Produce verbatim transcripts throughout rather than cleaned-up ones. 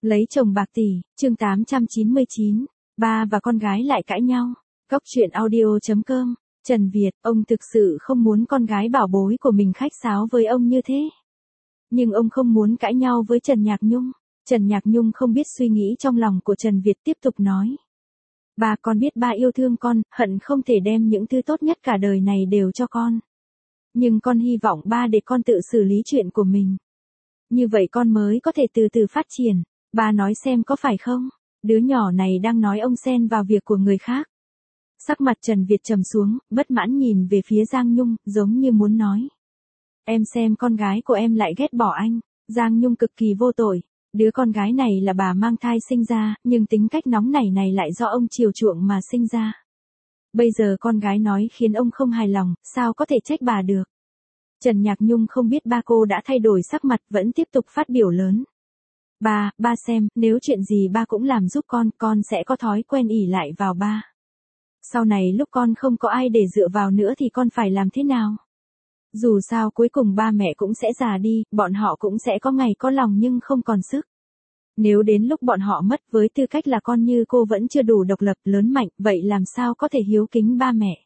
Lấy chồng bạc tỷ, chương tám trăm chín mươi chín, ba và con gái lại cãi nhau. Cóc truyện audio chấm com, Trần Việt, ông thực sự không muốn con gái bảo bối của mình khách sáo với ông như thế. Nhưng ông không muốn cãi nhau với Trần Nhạc Nhung. Trần Nhạc Nhung không biết suy nghĩ trong lòng của Trần Việt, tiếp tục nói. Ba, con biết ba yêu thương con, hận không thể đem những thứ tốt nhất cả đời này đều cho con. Nhưng con hy vọng ba để con tự xử lý chuyện của mình. Như vậy con mới có thể từ từ phát triển. Ba nói xem có phải không? Đứa nhỏ này đang nói ông xen vào việc của người khác. Sắc mặt Trần Việt trầm xuống, bất mãn nhìn về phía Giang Nhung, giống như muốn nói. Em xem con gái của em lại ghét bỏ anh. Giang Nhung cực kỳ vô tội. Đứa con gái này là bà mang thai sinh ra, nhưng tính cách nóng nảy này lại do ông chiều chuộng mà sinh ra. Bây giờ con gái nói khiến ông không hài lòng, sao có thể trách bà được. Trần Nhạc Nhung không biết ba cô đã thay đổi sắc mặt, vẫn tiếp tục phát biểu lớn. Ba, ba xem, nếu chuyện gì ba cũng làm giúp con, con sẽ có thói quen ỷ lại vào ba. Sau này lúc con không có ai để dựa vào nữa thì con phải làm thế nào? Dù sao cuối cùng ba mẹ cũng sẽ già đi, bọn họ cũng sẽ có ngày có lòng nhưng không còn sức. Nếu đến lúc bọn họ mất, với tư cách là con như cô vẫn chưa đủ độc lập, lớn mạnh, vậy làm sao có thể hiếu kính ba mẹ?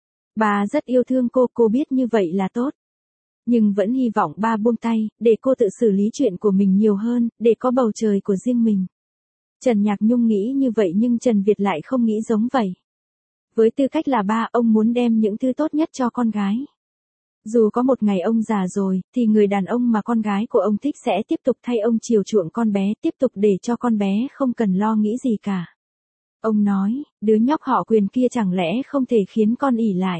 Ba rất yêu thương cô, cô biết như vậy là tốt. Nhưng vẫn hy vọng ba buông tay, để cô tự xử lý chuyện của mình nhiều hơn, để có bầu trời của riêng mình. Trần Nhạc Nhung nghĩ như vậy nhưng Trần Việt lại không nghĩ giống vậy. Với tư cách là ba, ông muốn đem những thứ tốt nhất cho con gái. Dù có một ngày ông già rồi, thì người đàn ông mà con gái của ông thích sẽ tiếp tục thay ông chiều chuộng con bé, tiếp tục để cho con bé không cần lo nghĩ gì cả. Ông nói, đứa nhóc họ Quyền kia chẳng lẽ không thể khiến con ỷ lại.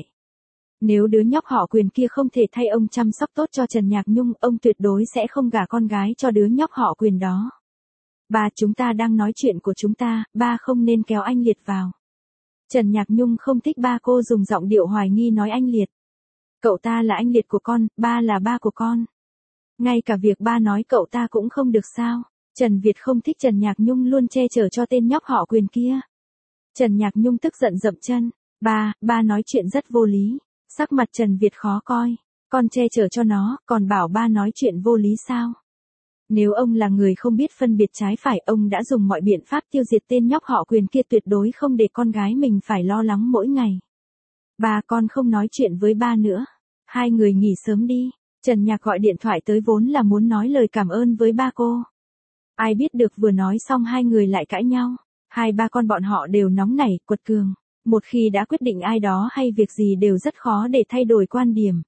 Nếu đứa nhóc họ Quyền kia không thể thay ông chăm sóc tốt cho Trần Nhạc Nhung, ông tuyệt đối sẽ không gả con gái cho đứa nhóc họ Quyền đó. Ba, chúng ta đang nói chuyện của chúng ta, ba không nên kéo anh Liệt vào. Trần Nhạc Nhung không thích ba cô dùng giọng điệu hoài nghi nói anh Liệt. Cậu ta là anh Liệt của con, ba là ba của con. Ngay cả việc ba nói cậu ta cũng không được sao? Trần Việt không thích Trần Nhạc Nhung luôn che chở cho tên nhóc họ Quyền kia. Trần Nhạc Nhung tức giận dậm chân. Ba, ba nói chuyện rất vô lý. Sắc mặt Trần Việt khó coi. Con che chở cho nó, còn bảo ba nói chuyện vô lý sao? Nếu ông là người không biết phân biệt trái phải, ông đã dùng mọi biện pháp tiêu diệt tên nhóc họ Quyền kia, tuyệt đối không để con gái mình phải lo lắng mỗi ngày. Ba, con không nói chuyện với ba nữa. Hai người nghỉ sớm đi. Trần Nhạc gọi điện thoại tới vốn là muốn nói lời cảm ơn với ba cô. Ai biết được vừa nói xong hai người lại cãi nhau. Hai ba con bọn họ đều nóng nảy, quật cường. Một khi đã quyết định ai đó hay việc gì đều rất khó để thay đổi quan điểm.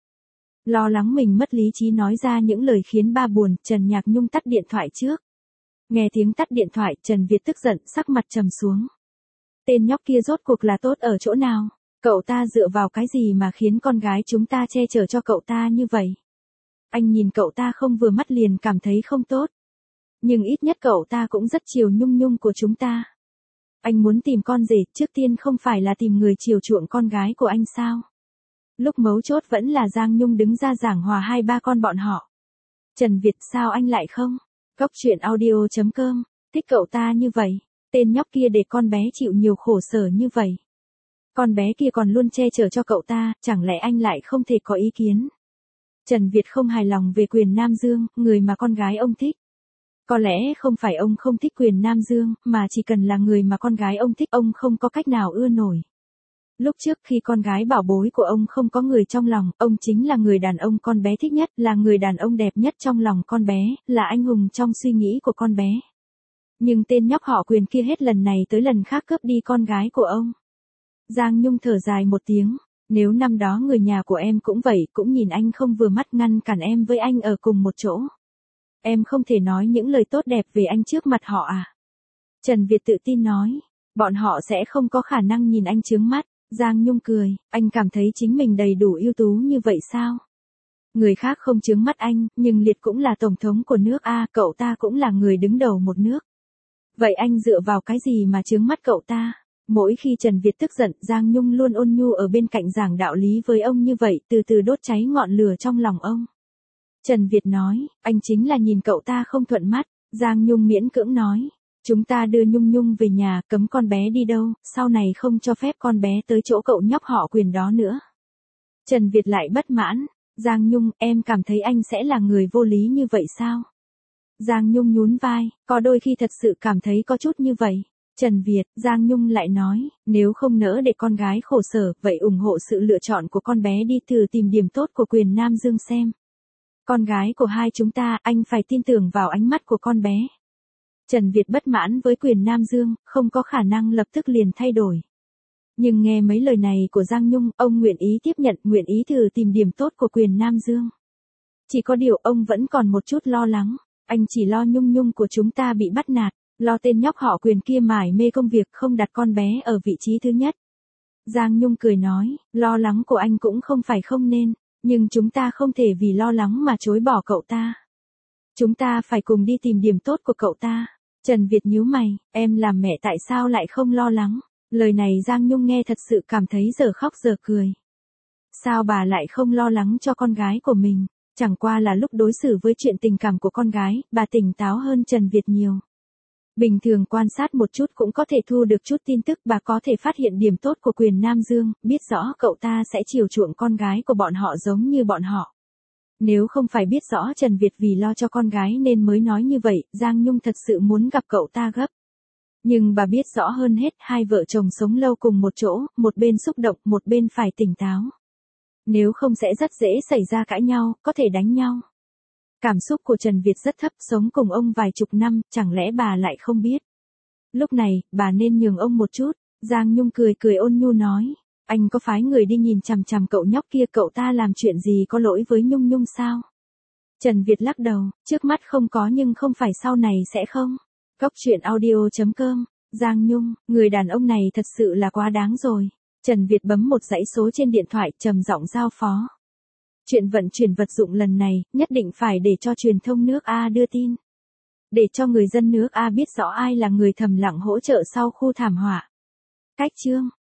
Lo lắng mình mất lý trí nói ra những lời khiến ba buồn, Trần Nhạc Nhung tắt điện thoại trước. Nghe tiếng tắt điện thoại, Trần Việt tức giận, sắc mặt trầm xuống. Tên nhóc kia rốt cuộc là tốt ở chỗ nào? Cậu ta dựa vào cái gì mà khiến con gái chúng ta che chở cho cậu ta như vậy? Anh nhìn cậu ta không vừa mắt liền cảm thấy không tốt. Nhưng ít nhất cậu ta cũng rất chiều Nhung Nhung của chúng ta. Anh muốn tìm con rể, trước tiên không phải là tìm người chiều chuộng con gái của anh sao? Lúc mấu chốt vẫn là Giang Nhung đứng ra giảng hòa hai ba con bọn họ. Trần Việt, sao anh lại không? Cóc truyện audio chấm com, thích cậu ta như vậy. Tên nhóc kia để con bé chịu nhiều khổ sở như vậy. Con bé kia còn luôn che chở cho cậu ta, chẳng lẽ anh lại không thể có ý kiến? Trần Việt không hài lòng về Quyền Nam Dương, người mà con gái ông thích. Có lẽ không phải ông không thích Quyền Nam Dương, mà chỉ cần là người mà con gái ông thích, ông không có cách nào ưa nổi. Lúc trước khi con gái bảo bối của ông không có người trong lòng, ông chính là người đàn ông con bé thích nhất, là người đàn ông đẹp nhất trong lòng con bé, là anh hùng trong suy nghĩ của con bé. Nhưng tên nhóc họ Quyền kia hết lần này tới lần khác cướp đi con gái của ông. Giang Nhung thở dài một tiếng, nếu năm đó người nhà của em cũng vậy, cũng nhìn anh không vừa mắt ngăn cản em với anh ở cùng một chỗ. Em không thể nói những lời tốt đẹp về anh trước mặt họ à? Trần Việt tự tin nói, bọn họ sẽ không có khả năng nhìn anh chướng mắt. Giang Nhung cười, anh cảm thấy chính mình đầy đủ ưu tú như vậy sao? Người khác không chướng mắt anh, nhưng Liệt cũng là tổng thống của nước A, cậu ta cũng là người đứng đầu một nước. Vậy anh dựa vào cái gì mà chướng mắt cậu ta? Mỗi khi Trần Việt tức giận, Giang Nhung luôn ôn nhu ở bên cạnh giảng đạo lý với ông như vậy, từ từ đốt cháy ngọn lửa trong lòng ông. Trần Việt nói, anh chính là nhìn cậu ta không thuận mắt. Giang Nhung miễn cưỡng nói, chúng ta đưa Nhung Nhung về nhà, cấm con bé đi đâu, sau này không cho phép con bé tới chỗ cậu nhóc họ Quyền đó nữa. Trần Việt lại bất mãn, Giang Nhung, em cảm thấy anh sẽ là người vô lý như vậy sao? Giang Nhung nhún vai, có đôi khi thật sự cảm thấy có chút như vậy. Trần Việt, Giang Nhung lại nói, nếu không nỡ để con gái khổ sở, vậy ủng hộ sự lựa chọn của con bé đi, thử tìm điểm tốt của Quyền Nam Dương xem. Con gái của hai chúng ta, anh phải tin tưởng vào ánh mắt của con bé. Trần Việt bất mãn với Quyền Nam Dương, không có khả năng lập tức liền thay đổi. Nhưng nghe mấy lời này của Giang Nhung, ông nguyện ý tiếp nhận, nguyện ý thử tìm điểm tốt của Quyền Nam Dương. Chỉ có điều ông vẫn còn một chút lo lắng, anh chỉ lo Nhung Nhung của chúng ta bị bắt nạt, lo tên nhóc họ Quyền kia mải mê công việc không đặt con bé ở vị trí thứ nhất. Giang Nhung cười nói, lo lắng của anh cũng không phải không nên, nhưng chúng ta không thể vì lo lắng mà chối bỏ cậu ta. Chúng ta phải cùng đi tìm điểm tốt của cậu ta. Trần Việt nhíu mày, em làm mẹ tại sao lại không lo lắng? Lời này Giang Nhung nghe thật sự cảm thấy giờ khóc giờ cười. Sao bà lại không lo lắng cho con gái của mình? Chẳng qua là lúc đối xử với chuyện tình cảm của con gái, bà tỉnh táo hơn Trần Việt nhiều. Bình thường quan sát một chút cũng có thể thu được chút tin tức, bà có thể phát hiện điểm tốt của Quyền Nam Dương, biết rõ cậu ta sẽ chiều chuộng con gái của bọn họ giống như bọn họ. Nếu không phải biết rõ Trần Việt vì lo cho con gái nên mới nói như vậy, Giang Nhung thật sự muốn gặp cậu ta gấp. Nhưng bà biết rõ hơn hết, hai vợ chồng sống lâu cùng một chỗ, một bên xúc động, một bên phải tỉnh táo. Nếu không sẽ rất dễ xảy ra cãi nhau, có thể đánh nhau. Cảm xúc của Trần Việt rất thấp, sống cùng ông vài chục năm, chẳng lẽ bà lại không biết. Lúc này, bà nên nhường ông một chút. Giang Nhung cười cười ôn nhu nói, anh có phái người đi nhìn chằm chằm cậu nhóc kia, cậu ta làm chuyện gì có lỗi với Nhung Nhung sao? Trần Việt lắc đầu, trước mắt không có nhưng không phải sau này sẽ không. Góc truyện audio chấm com, Giang Nhung, người đàn ông này thật sự là quá đáng rồi. Trần Việt bấm một dãy số trên điện thoại, trầm giọng giao phó. Chuyện vận chuyển vật dụng lần này, nhất định phải để cho truyền thông nước A đưa tin. Để cho người dân nước A biết rõ ai là người thầm lặng hỗ trợ sau khu thảm họa. Cách chương.